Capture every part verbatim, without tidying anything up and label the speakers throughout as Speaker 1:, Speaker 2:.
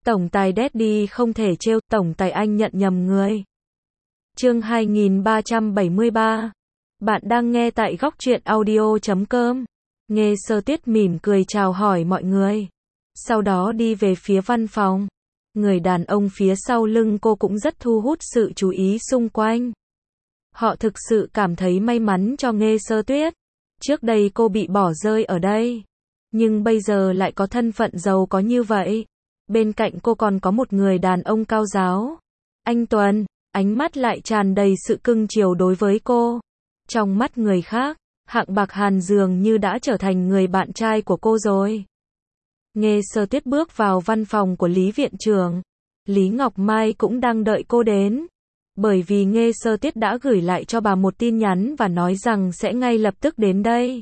Speaker 1: Tổng tài Daddy không thể trêu, tổng tài anh nhận nhầm người. Chương hai nghìn ba trăm bảy mươi ba. Bạn đang nghe tại góc truyện audio chấm com. Nghe Sơ Tuyết mỉm cười chào hỏi mọi người. Sau đó đi về phía văn phòng. Người đàn ông phía sau lưng cô cũng rất thu hút sự chú ý xung quanh. Họ thực sự cảm thấy may mắn cho Nghe Sơ Tuyết. Trước đây cô bị bỏ rơi ở đây. Nhưng bây giờ lại có thân phận giàu có như vậy. Bên cạnh cô còn có một người đàn ông cao ráo. Anh Tuấn, ánh mắt lại tràn đầy sự cưng chiều đối với cô. Trong mắt người khác, Hạng Bạc Hàn dường như đã trở thành người bạn trai của cô rồi. Nghe Sơ Tuyết bước vào văn phòng của Lý viện trưởng. Lý Ngọc Mai cũng đang đợi cô đến. Bởi vì Nghe Sơ Tuyết đã gửi lại cho bà một tin nhắn và nói rằng sẽ ngay lập tức đến đây.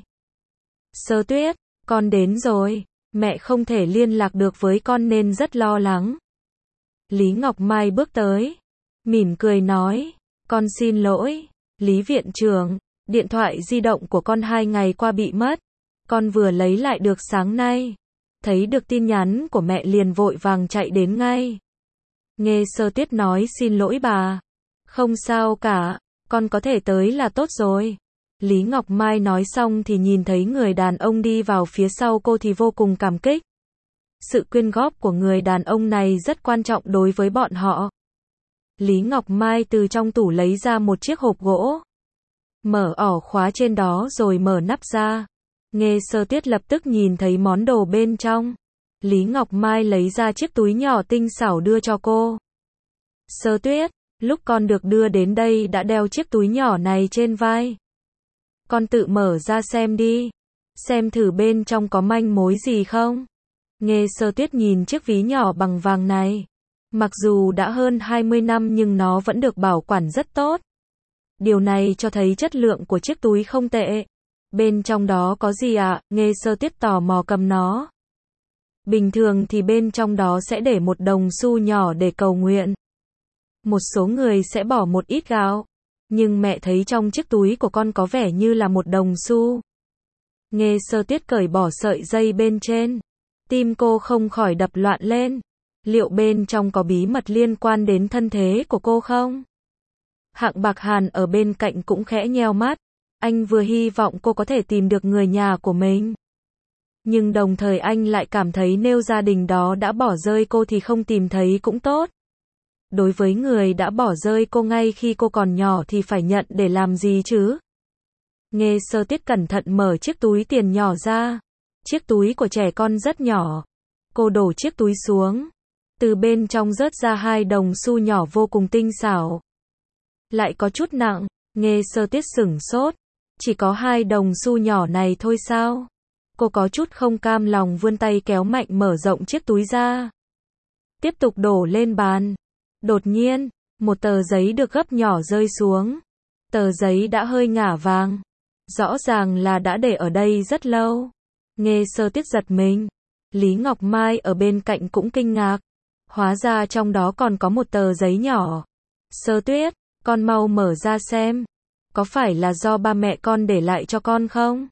Speaker 1: Sơ Tuyết, con đến rồi. Mẹ không thể liên lạc được với con nên rất lo lắng. Lý Ngọc Mai bước tới. Mỉm cười nói. Con xin lỗi. Lý viện trưởng, điện thoại di động của con hai ngày qua bị mất. Con vừa lấy lại được sáng nay. Thấy được tin nhắn của mẹ liền vội vàng chạy đến ngay. Nghe Sơ Tuyết nói xin lỗi bà. Không sao cả, con có thể tới là tốt rồi. Lý Ngọc Mai nói xong thì nhìn thấy người đàn ông đi vào phía sau cô thì vô cùng cảm kích. Sự quyên góp của người đàn ông này rất quan trọng đối với bọn họ. Lý Ngọc Mai từ trong tủ lấy ra một chiếc hộp gỗ. Mở ỏ khóa trên đó rồi mở nắp ra. Nghe Sơ Tuyết lập tức nhìn thấy món đồ bên trong. Lý Ngọc Mai lấy ra chiếc túi nhỏ tinh xảo đưa cho cô. Sơ Tuyết, lúc con được đưa đến đây đã đeo chiếc túi nhỏ này trên vai. Con tự mở ra xem đi. Xem thử bên trong có manh mối gì không. Nghe Sơ Tuyết nhìn chiếc ví nhỏ bằng vàng này. Mặc dù đã hơn hai mươi năm nhưng nó vẫn được bảo quản rất tốt. Điều này cho thấy chất lượng của chiếc túi không tệ. Bên trong đó có gì ạ? À? Nghe Sơ Tuyết tò mò cầm nó. Bình thường thì bên trong đó sẽ để một đồng xu nhỏ để cầu nguyện. Một số người sẽ bỏ một ít gạo. Nhưng mẹ thấy trong chiếc túi của con có vẻ như là một đồng xu. Nghe Sơ Tuyết cởi bỏ sợi dây bên trên. Tim cô không khỏi đập loạn lên. Liệu bên trong có bí mật liên quan đến thân thế của cô không? Hạng Bạc Hàn ở bên cạnh cũng khẽ nheo mắt. Anh vừa hy vọng cô có thể tìm được người nhà của mình. Nhưng đồng thời anh lại cảm thấy nếu gia đình đó đã bỏ rơi cô thì không tìm thấy cũng tốt. Đối với người đã bỏ rơi cô ngay khi cô còn nhỏ thì phải nhận để làm gì chứ? Nghe Sơ Tuyết cẩn thận mở chiếc túi tiền nhỏ ra. Chiếc túi của trẻ con rất nhỏ. Cô đổ chiếc túi xuống. Từ bên trong rớt ra hai đồng xu nhỏ vô cùng tinh xảo. Lại có chút nặng. Nghe Sơ Tuyết sửng sốt. Chỉ có hai đồng xu nhỏ này thôi sao? Cô có chút không cam lòng vươn tay kéo mạnh mở rộng chiếc túi ra. Tiếp tục đổ lên bàn. Đột nhiên, một tờ giấy được gấp nhỏ rơi xuống. Tờ giấy đã hơi ngả vàng. Rõ ràng là đã để ở đây rất lâu. Nghe Sơ Tuyết giật mình. Lý Ngọc Mai ở bên cạnh cũng kinh ngạc. Hóa ra trong đó còn có một tờ giấy nhỏ. Sơ Tuyết, con mau mở ra xem. Có phải là do ba mẹ con để lại cho con không?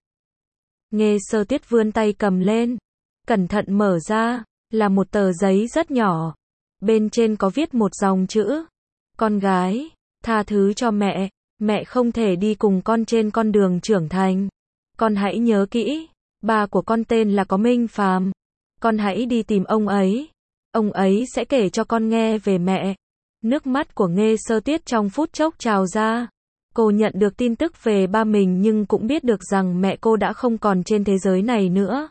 Speaker 1: Nghe Sơ Tuyết vươn tay cầm lên. Cẩn thận mở ra. Là một tờ giấy rất nhỏ. Bên trên có viết một dòng chữ. Con gái, tha thứ cho mẹ. Mẹ không thể đi cùng con trên con đường trưởng thành. Con hãy nhớ kỹ. Ba của con tên là Có Minh Phàm. Con hãy đi tìm ông ấy. Ông ấy sẽ kể cho con nghe về mẹ. Nước mắt của Nghe Sơ Tuyết trong phút chốc trào ra. Cô nhận được tin tức về ba mình nhưng cũng biết được rằng mẹ cô đã không còn trên thế giới này nữa.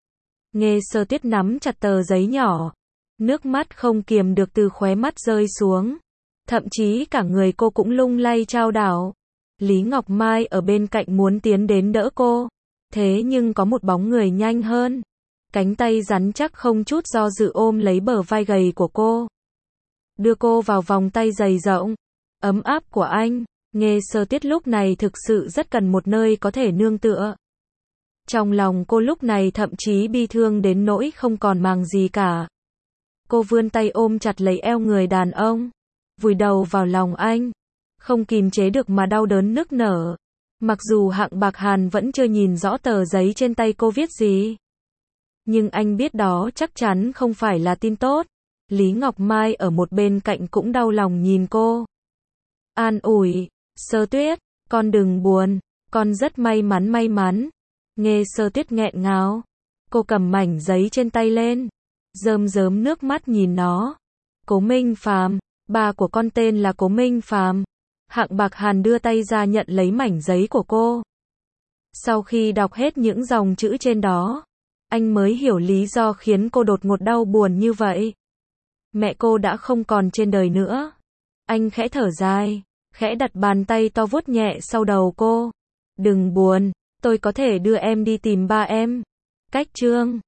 Speaker 1: Nghe Sơ Tuyết nắm chặt tờ giấy nhỏ. Nước mắt không kiềm được từ khóe mắt rơi xuống. Thậm chí cả người cô cũng lung lay chao đảo. Lý Ngọc Mai ở bên cạnh muốn tiến đến đỡ cô. Thế nhưng có một bóng người nhanh hơn. Cánh tay rắn chắc không chút do dự ôm lấy bờ vai gầy của cô. Đưa cô vào vòng tay dày rộng, ấm áp của anh. Nghe Sơ Tuyết lúc này thực sự rất cần một nơi có thể nương tựa. Trong lòng cô lúc này thậm chí bi thương đến nỗi không còn màng gì cả. Cô vươn tay ôm chặt lấy eo người đàn ông. Vùi đầu vào lòng anh. Không kìm chế được mà đau đớn nức nở. Mặc dù Hạng Bạc Hàn vẫn chưa nhìn rõ tờ giấy trên tay cô viết gì. Nhưng anh biết đó chắc chắn không phải là tin tốt. Lý Ngọc Mai ở một bên cạnh cũng đau lòng nhìn cô. An ủi, Sơ Tuyết, con đừng buồn, con rất may mắn may mắn. Nghe Sơ Tuyết nghẹn ngào, cô cầm mảnh giấy trên tay lên, rơm rớm nước mắt nhìn nó. Cố Minh Phàm, ba của con tên là Cố Minh Phàm. Hạng Bạc Hàn đưa tay ra nhận lấy mảnh giấy của cô. Sau khi đọc hết những dòng chữ trên đó, anh mới hiểu lý do khiến cô đột ngột đau buồn như vậy. Mẹ cô đã không còn trên đời nữa. Anh khẽ thở dài, khẽ đặt bàn tay to vuốt nhẹ sau đầu cô. Đừng buồn, tôi có thể đưa em đi tìm ba em. Cách chương